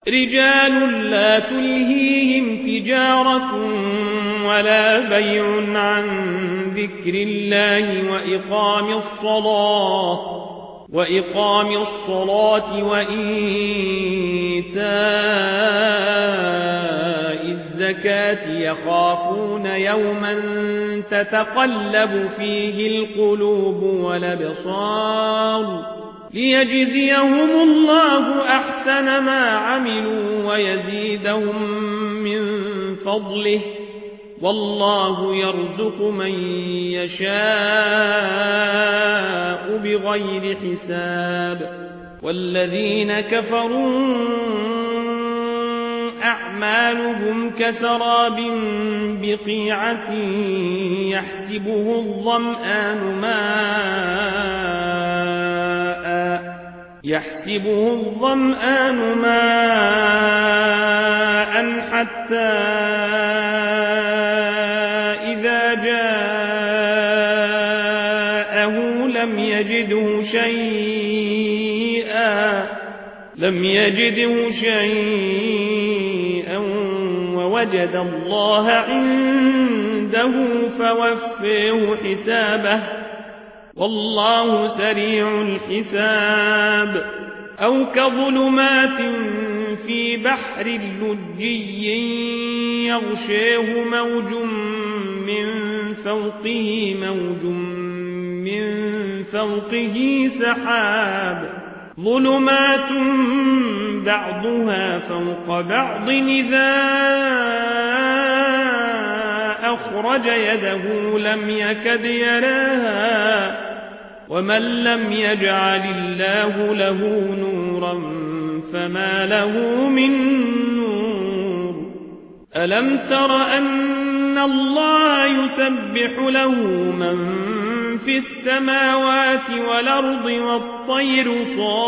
رجال لا تلهيهم تجارة ولا بيع عن ذكر الله وإقام الصلاة وإيتاء الزكاة يخافون يوما تتقلب فيه القلوب والأبصار ليجزيهم الله أحسن ما عملوا ويزيدهم من فضله والله يرزق من يشاء بغير حساب. والذين كفروا أعمالهم كسراب بقيعة يحسبه الظمآن ماء حتى إذا جاءه لم يجده شيئا ووجد الله عنده فوفيه حسابه والله سريع الحساب. أو كظلمات في بحر لجي يغشاه موج من فوقه سحاب ظلمات بعضها فوق بعض إذا أخرج يده لم يكد يراها ومن لم يجعل الله له نورا فما له من نور. ألم تر أن الله يسبح له من في السماوات والأرض والطير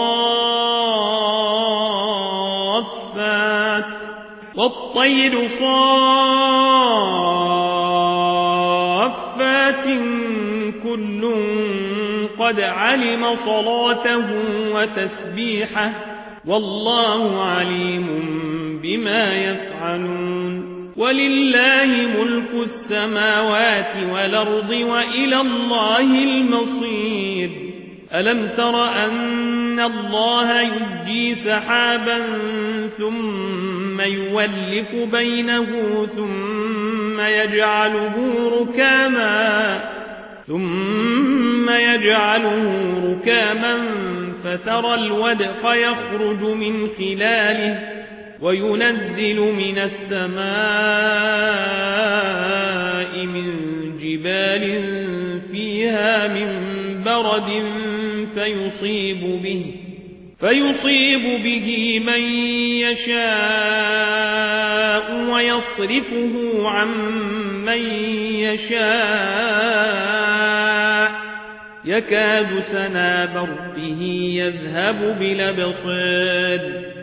صافات كل قد علم صلاته وتسبيحه والله عليم بما يفعلون. ولله ملك السماوات والأرض وإلى الله المصير. ألم تر أن الله يزجي سحابا ثم يولف بينه ثم يجعله ركاما فترى الودق يخرج من خلاله وينزل من السماء من جبال فيها من برد فيصيب به من يشاء ويصرفه عن من يشاء يكاد سنا برقه يذهب بالأبصار